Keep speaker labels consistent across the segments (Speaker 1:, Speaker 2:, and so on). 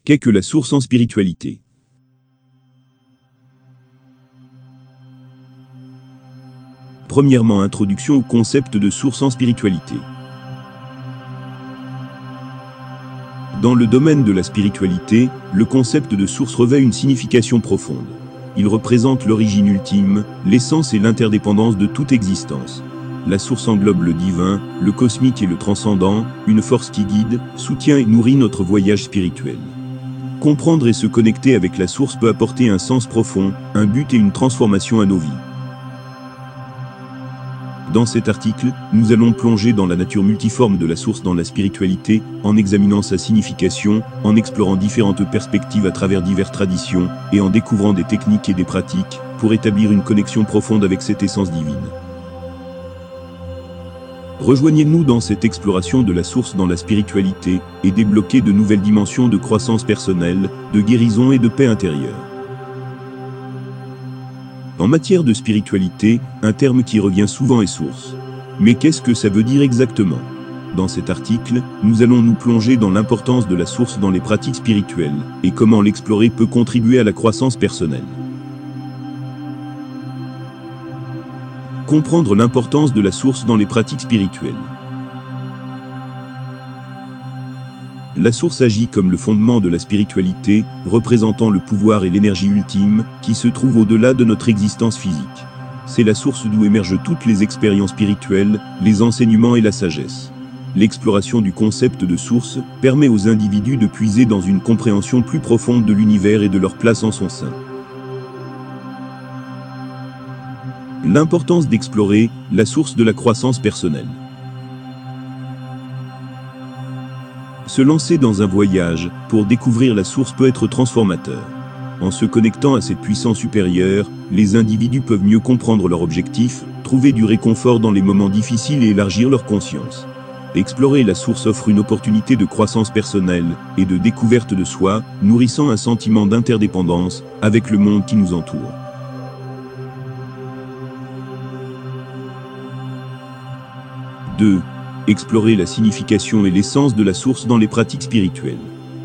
Speaker 1: Qu'est que la source en spiritualité? Premièrement, introduction au concept de source en spiritualité. Dans le domaine de la spiritualité, le concept de source revêt une signification profonde. Il représente l'origine ultime, l'essence et l'interdépendance de toute existence. La source englobe le divin, le cosmique et le transcendant, une force qui guide, soutient et nourrit notre voyage spirituel. Comprendre et se connecter avec la source peut apporter un sens profond, un but et une transformation à nos vies. Dans cet article, nous allons plonger dans la nature multiforme de la source dans la spiritualité, en examinant sa signification, en explorant différentes perspectives à travers diverses traditions, et en découvrant des techniques et des pratiques, pour établir une connexion profonde avec cette essence divine. Rejoignez-nous dans cette exploration de la source dans la spiritualité, et débloquez de nouvelles dimensions de croissance personnelle, de guérison et de paix intérieure. En matière de spiritualité, un terme qui revient souvent est source. Mais qu'est-ce que ça veut dire exactement? Dans cet article, nous allons nous plonger dans l'importance de la source dans les pratiques spirituelles, et comment l'explorer peut contribuer à la croissance personnelle. Comprendre l'importance de la source dans les pratiques spirituelles. La source agit comme le fondement de la spiritualité, représentant le pouvoir et l'énergie ultime, qui se trouvent au-delà de notre existence physique. C'est la source d'où émergent toutes les expériences spirituelles, les enseignements et la sagesse. L'exploration du concept de source permet aux individus de puiser dans une compréhension plus profonde de l'univers et de leur place en son sein. L'importance d'explorer la source de la croissance personnelle. Se lancer dans un voyage pour découvrir la source peut être transformateur. En se connectant à cette puissance supérieure, les individus peuvent mieux comprendre leur objectif, trouver du réconfort dans les moments difficiles et élargir leur conscience. Explorer la source offre une opportunité de croissance personnelle et de découverte de soi, nourrissant un sentiment d'interdépendance avec le monde qui nous entoure. 2. Explorer la signification et l'essence de la source dans les pratiques spirituelles.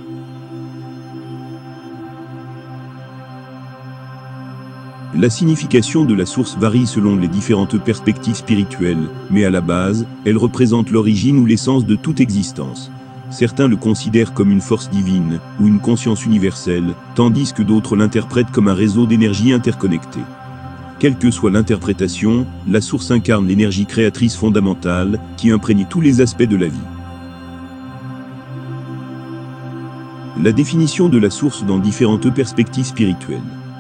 Speaker 1: La signification de la source varie selon les différentes perspectives spirituelles, mais à la base, elle représente l'origine ou l'essence de toute existence. Certains le considèrent comme une force divine, ou une conscience universelle, tandis que d'autres l'interprètent comme un réseau d'énergie interconnectée. Quelle que soit l'interprétation, la source incarne l'énergie créatrice fondamentale qui imprègne tous les aspects de la vie. La définition de la source dans différentes perspectives spirituelles.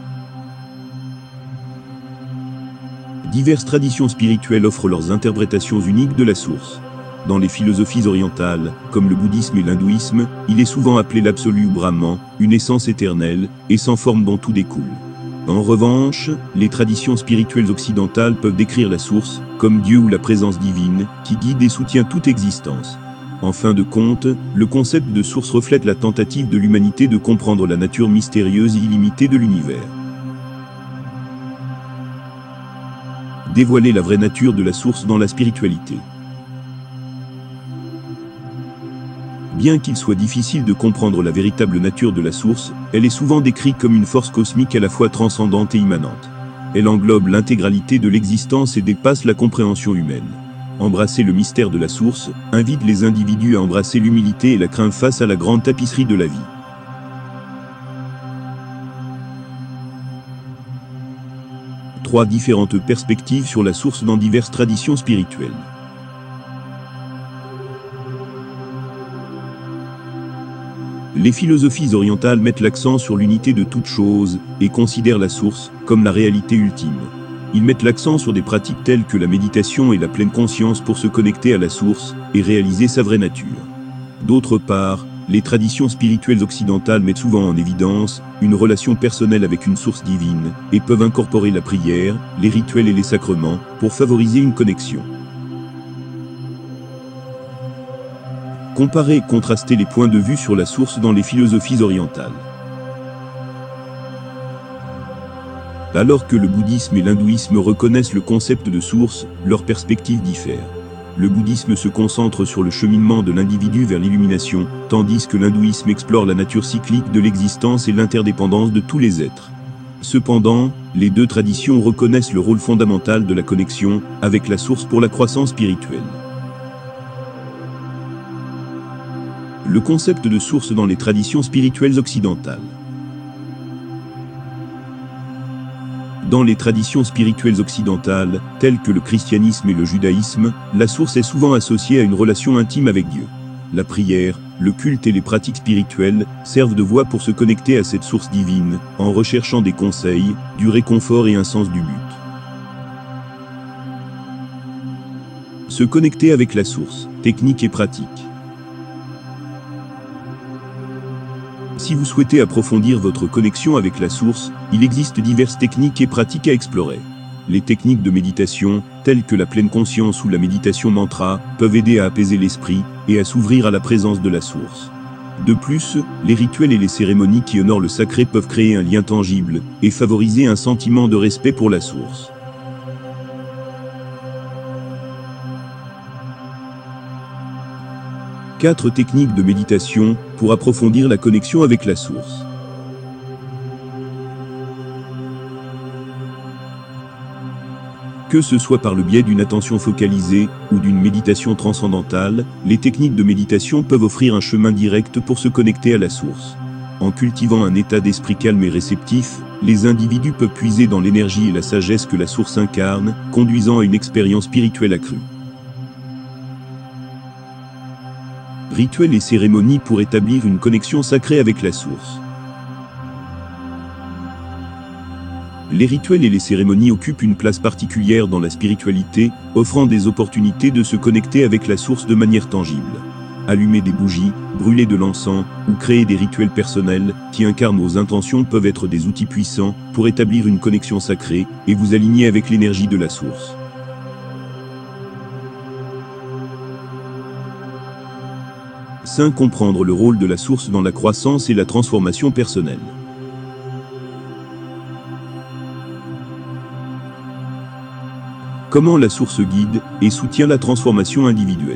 Speaker 1: Diverses traditions spirituelles offrent leurs interprétations uniques de la source. Dans les philosophies orientales, comme le bouddhisme et l'hindouisme, il est souvent appelé l'absolu ou Brahman, une essence éternelle et sans forme dont tout découle. En revanche, les traditions spirituelles occidentales peuvent décrire la source comme Dieu ou la présence divine qui guide et soutient toute existence. En fin de compte, le concept de source reflète la tentative de l'humanité de comprendre la nature mystérieuse et illimitée de l'univers. Dévoiler la vraie nature de la source dans la spiritualité. Bien qu'il soit difficile de comprendre la véritable nature de la source, elle est souvent décrite comme une force cosmique à la fois transcendante et immanente. Elle englobe l'intégralité de l'existence et dépasse la compréhension humaine. Embrasser le mystère de la source invite les individus à embrasser l'humilité et la crainte face à la grande tapisserie de la vie. Trois différentes perspectives sur la source dans diverses traditions spirituelles. Les philosophies orientales mettent l'accent sur l'unité de toute chose et considèrent la source comme la réalité ultime. Ils mettent l'accent sur des pratiques telles que la méditation et la pleine conscience pour se connecter à la source et réaliser sa vraie nature. D'autre part, les traditions spirituelles occidentales mettent souvent en évidence une relation personnelle avec une source divine et peuvent incorporer la prière, les rituels et les sacrements pour favoriser une connexion. Comparer et contraster les points de vue sur la source dans les philosophies orientales. Alors que le bouddhisme et l'hindouisme reconnaissent le concept de source, leurs perspectives diffèrent. Le bouddhisme se concentre sur le cheminement de l'individu vers l'illumination, tandis que l'hindouisme explore la nature cyclique de l'existence et l'interdépendance de tous les êtres. Cependant, les deux traditions reconnaissent le rôle fondamental de la connexion avec la source pour la croissance spirituelle. Le concept de source dans les traditions spirituelles occidentales. Dans les traditions spirituelles occidentales, telles que le christianisme et le judaïsme, la source est souvent associée à une relation intime avec Dieu. La prière, le culte et les pratiques spirituelles servent de voie pour se connecter à cette source divine, en recherchant des conseils, du réconfort et un sens du but. Se connecter avec la source, technique et pratique. Si vous souhaitez approfondir votre connexion avec la source, il existe diverses techniques et pratiques à explorer. Les techniques de méditation, telles que la pleine conscience ou la méditation mantra, peuvent aider à apaiser l'esprit et à s'ouvrir à la présence de la source. De plus, les rituels et les cérémonies qui honorent le sacré peuvent créer un lien tangible et favoriser un sentiment de respect pour la source. Quatre techniques de méditation pour approfondir la connexion avec la source. Que ce soit par le biais d'une attention focalisée ou d'une méditation transcendantale, les techniques de méditation peuvent offrir un chemin direct pour se connecter à la source. En cultivant un état d'esprit calme et réceptif, les individus peuvent puiser dans l'énergie et la sagesse que la source incarne, conduisant à une expérience spirituelle accrue. Rituels et cérémonies pour établir une connexion sacrée avec la source. Les rituels et les cérémonies occupent une place particulière dans la spiritualité, offrant des opportunités de se connecter avec la source de manière tangible. Allumer des bougies, brûler de l'encens, ou créer des rituels personnels qui incarnent vos intentions peuvent être des outils puissants pour établir une connexion sacrée et vous aligner avec l'énergie de la source. Comprendre le rôle de la source dans la croissance et la transformation personnelle. Comment la source guide et soutient la transformation individuelle.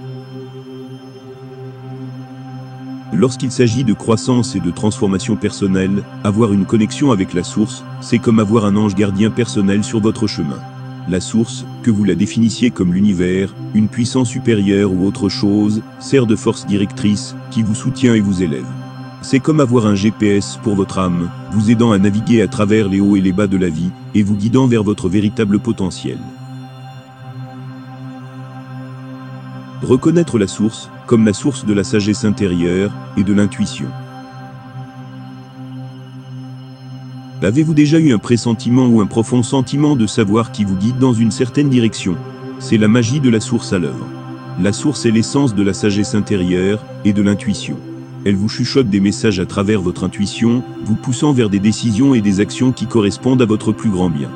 Speaker 1: Lorsqu'il s'agit de croissance et de transformation personnelle, avoir une connexion avec la source, c'est comme avoir un ange gardien personnel sur votre chemin. La source, que vous la définissiez comme l'univers, une puissance supérieure ou autre chose, sert de force directrice, qui vous soutient et vous élève. C'est comme avoir un GPS pour votre âme, vous aidant à naviguer à travers les hauts et les bas de la vie, et vous guidant vers votre véritable potentiel. Reconnaître la source, comme la source de la sagesse intérieure et de l'intuition. Avez-vous déjà eu un pressentiment ou un profond sentiment de savoir qui vous guide dans une certaine direction? C'est la magie de la source à l'œuvre. La source est l'essence de la sagesse intérieure et de l'intuition. Elle vous chuchote des messages à travers votre intuition, vous poussant vers des décisions et des actions qui correspondent à votre plus grand bien.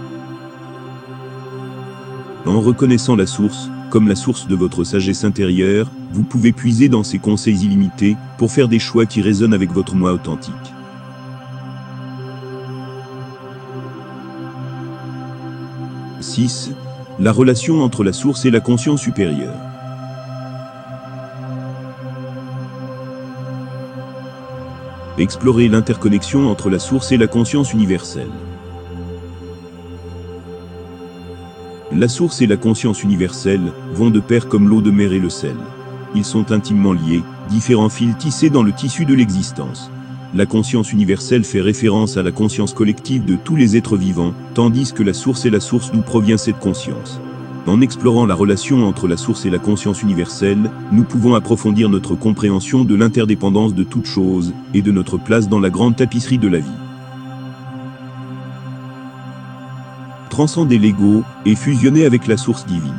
Speaker 1: En reconnaissant la source, comme la source de votre sagesse intérieure, vous pouvez puiser dans ses conseils illimités pour faire des choix qui résonnent avec votre moi authentique. La relation entre la source et la conscience supérieure. Explorer l'interconnexion entre la source et la conscience universelle. La source et la conscience universelle vont de pair comme l'eau de mer et le sel. Ils sont intimement liés, différents fils tissés dans le tissu de l'existence. La conscience universelle fait référence à la conscience collective de tous les êtres vivants, tandis que la source est la source d'où provient cette conscience. En explorant la relation entre la source et la conscience universelle, nous pouvons approfondir notre compréhension de l'interdépendance de toutes choses et de notre place dans la grande tapisserie de la vie. Transcender l'ego et fusionner avec la source divine.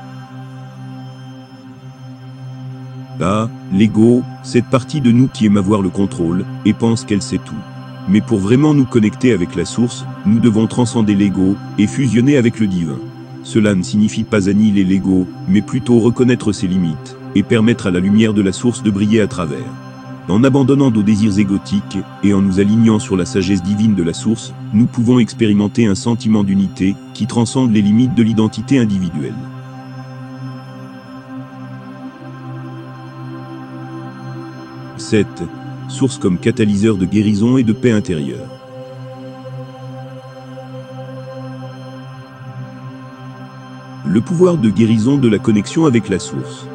Speaker 1: L'ego, cette partie de nous qui aime avoir le contrôle et pense qu'elle sait tout. Mais pour vraiment nous connecter avec la source, nous devons transcender l'ego et fusionner avec le divin. Cela ne signifie pas annihiler l'ego, mais plutôt reconnaître ses limites et permettre à la lumière de la source de briller à travers. En abandonnant nos désirs égotiques et en nous alignant sur la sagesse divine de la source, nous pouvons expérimenter un sentiment d'unité qui transcende les limites de l'identité individuelle. 7. Source comme catalyseur de guérison et de paix intérieure. Le pouvoir de guérison de la connexion avec la source.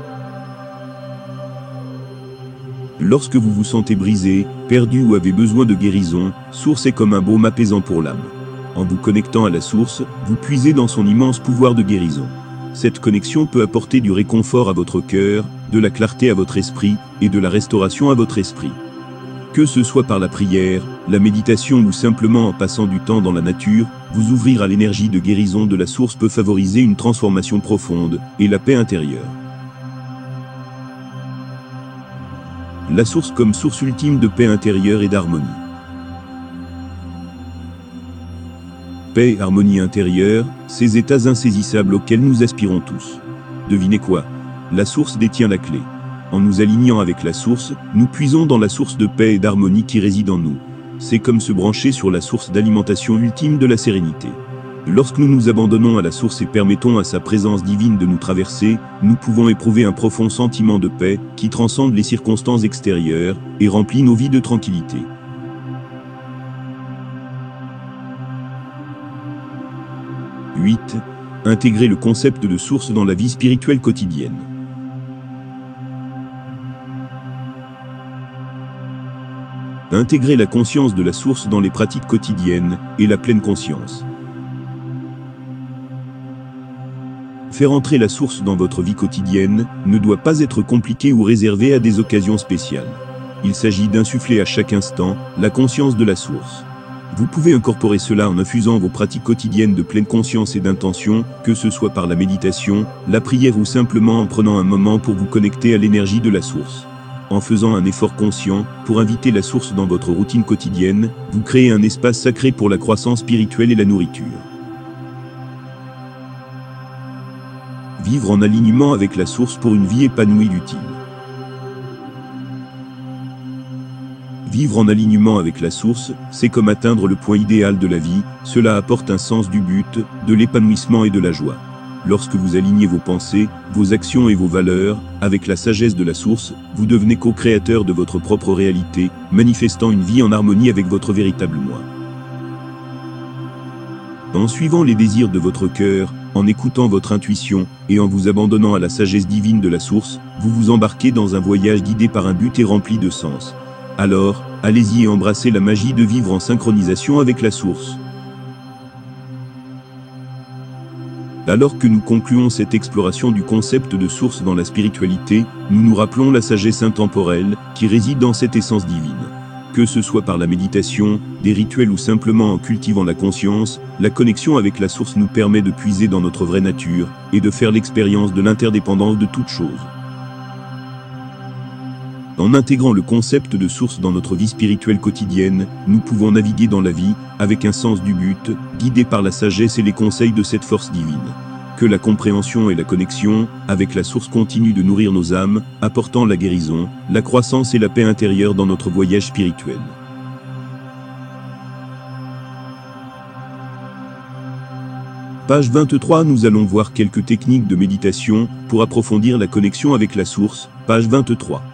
Speaker 1: Lorsque vous vous sentez brisé, perdu ou avez besoin de guérison, source est comme un baume apaisant pour l'âme. En vous connectant à la source, vous puisez dans son immense pouvoir de guérison. Cette connexion peut apporter du réconfort à votre cœur, de la clarté à votre esprit et de la restauration à votre esprit. Que ce soit par la prière, la méditation ou simplement en passant du temps dans la nature, vous ouvrir à l'énergie de guérison de la source peut favoriser une transformation profonde et la paix intérieure. La source comme source ultime de paix intérieure et d'harmonie. Paix et harmonie intérieure, ces états insaisissables auxquels nous aspirons tous. Devinez quoi? La source détient la clé. En nous alignant avec la source, nous puisons dans la source de paix et d'harmonie qui réside en nous. C'est comme se brancher sur la source d'alimentation ultime de la sérénité. Lorsque nous nous abandonnons à la source et permettons à sa présence divine de nous traverser, nous pouvons éprouver un profond sentiment de paix qui transcende les circonstances extérieures et remplit nos vies de tranquillité. « 8. Intégrer le concept de source dans la vie spirituelle quotidienne. Intégrer la conscience de la source dans les pratiques quotidiennes et la pleine conscience. Faire entrer la source dans votre vie quotidienne ne doit pas être compliqué ou réservé à des occasions spéciales. Il s'agit d'insuffler à chaque instant la conscience de la source. Vous pouvez incorporer cela en infusant vos pratiques quotidiennes de pleine conscience et d'intention, que ce soit par la méditation, la prière ou simplement en prenant un moment pour vous connecter à l'énergie de la source. En faisant un effort conscient pour inviter la source dans votre routine quotidienne, vous créez un espace sacré pour la croissance spirituelle et la nourriture. Vivre en alignement avec la source pour une vie épanouie et utile. Vivre en alignement avec la source, c'est comme atteindre le point idéal de la vie, cela apporte un sens du but, de l'épanouissement et de la joie. Lorsque vous alignez vos pensées, vos actions et vos valeurs, avec la sagesse de la source, vous devenez co-créateur de votre propre réalité, manifestant une vie en harmonie avec votre véritable moi. En suivant les désirs de votre cœur, en écoutant votre intuition, et en vous abandonnant à la sagesse divine de la source, vous vous embarquez dans un voyage guidé par un but et rempli de sens. Alors, allez-y et embrassez la magie de vivre en synchronisation avec la source. Alors que nous concluons cette exploration du concept de source dans la spiritualité, nous nous rappelons la sagesse intemporelle qui réside dans cette essence divine. Que ce soit par la méditation, des rituels ou simplement en cultivant la conscience, la connexion avec la source nous permet de puiser dans notre vraie nature et de faire l'expérience de l'interdépendance de toute chose. En intégrant le concept de source dans notre vie spirituelle quotidienne, nous pouvons naviguer dans la vie avec un sens du but, guidés par la sagesse et les conseils de cette force divine. Que la compréhension et la connexion avec la source continuent de nourrir nos âmes, apportant la guérison, la croissance et la paix intérieure dans notre voyage spirituel. Page 23. Nous allons voir quelques techniques de méditation pour approfondir la connexion avec la source. Page 23.